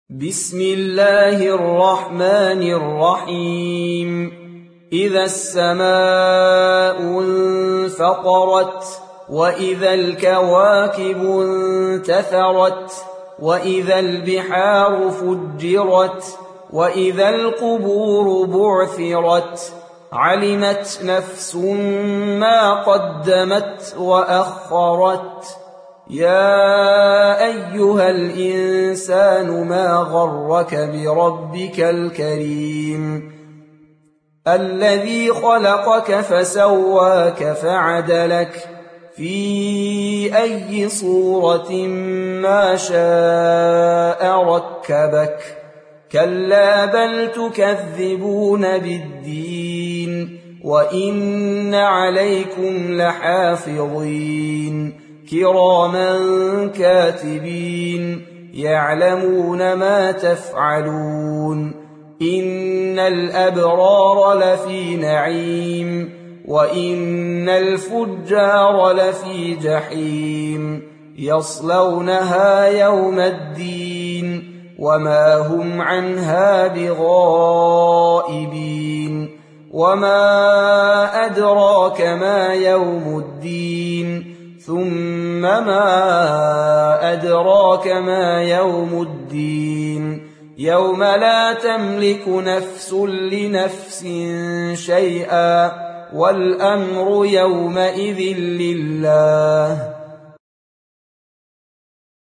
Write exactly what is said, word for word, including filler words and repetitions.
بسم الله الرحمن الرحيم إذا السماء انفطرت وإذا الكواكب انتثرت وإذا البحار فجرت وإذا القبور بعثرت علمت نفس ما قدمت وأخرت يا أيها الإنسان ما غرك بربك الكريم الذي خلقك فسواك فعدلك في أي صورة ما شاء ركبك كلا بل تكذبون بالدين وإن عليكم لحافظين كراما كاتبين يعلمون ما تفعلون إن الأبرار لفي نعيم وإن الفجار لفي جحيم يصلونها يوم الدين وما هم عنها بغائبين وما أدراك ما يوم الدين ثم ما أدراك ما يوم الدين يوم لا تملك نفس لنفس شيئا والأمر يومئذ لله